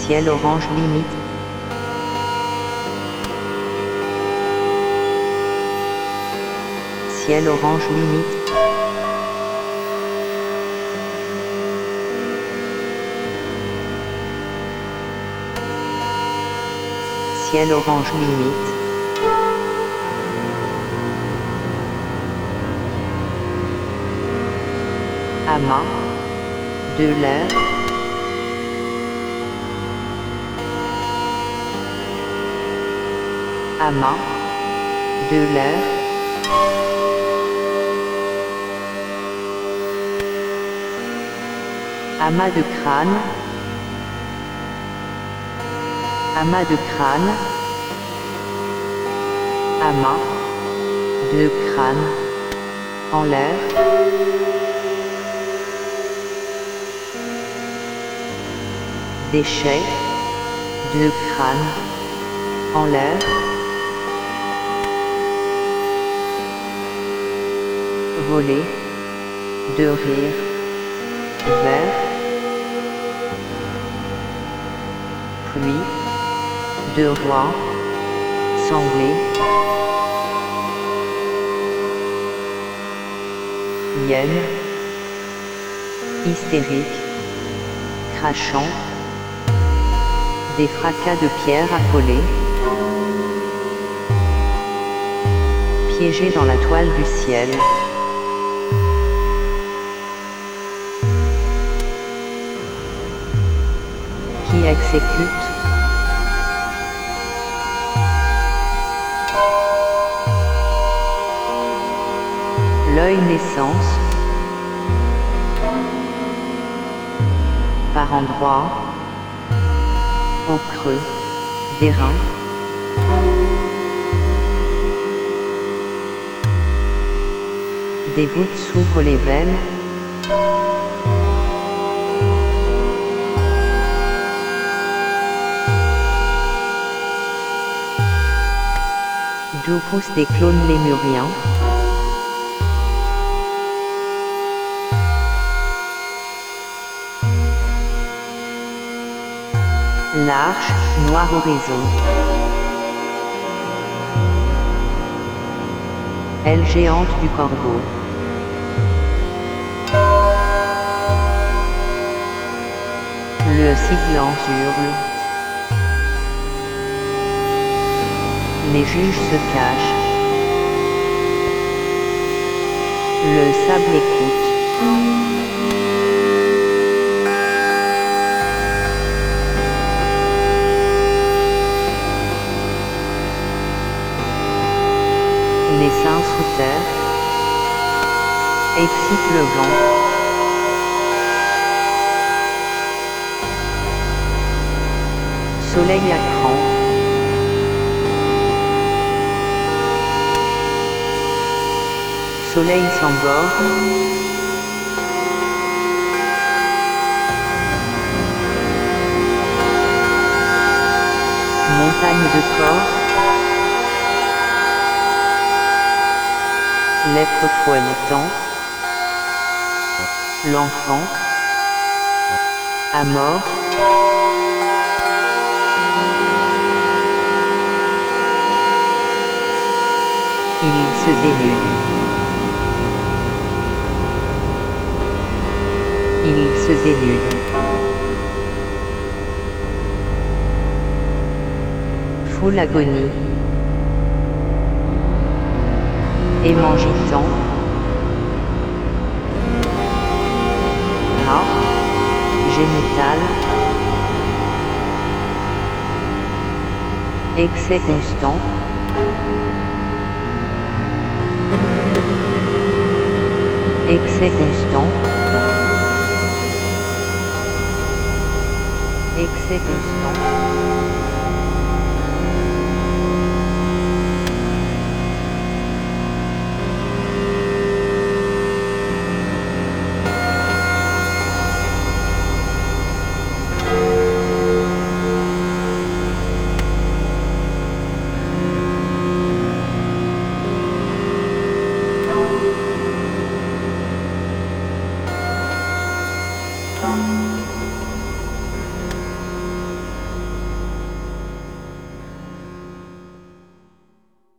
Ciel orange limite. Ciel orange limite. Ciel orange limite. Amas de l'air. Amas de l'air. Amas de crâne. Amas de crâne. Amas de crâne en l'air. Déchets de crâne en l'air. Voler de rire vert. Pluie de roi sanglé. Hyène hystérique crachant. Des fracas de pierres affolées. Piégés dans la toile du ciel. Qui exécute. L'œil naissance. Par endroits. Au creux des reins. Des voûtes s'ouvrent les veines. D'où poussent des clones lémuriens. L'arche, noir horizon. Aile géante du corbeau. Le silence hurle. Les juges se cachent. Le sable écoute. Les seins sous terre excitent le vent. Soleil à cran. Soleil sans bord. Montagne de corps. Lèpre pointant. L'enfant. À mort. Il se dénude. Il se dénude. Foule agonie. Hémangitant. Rat. Génital. Excès constant. Excès constant. Excès constant.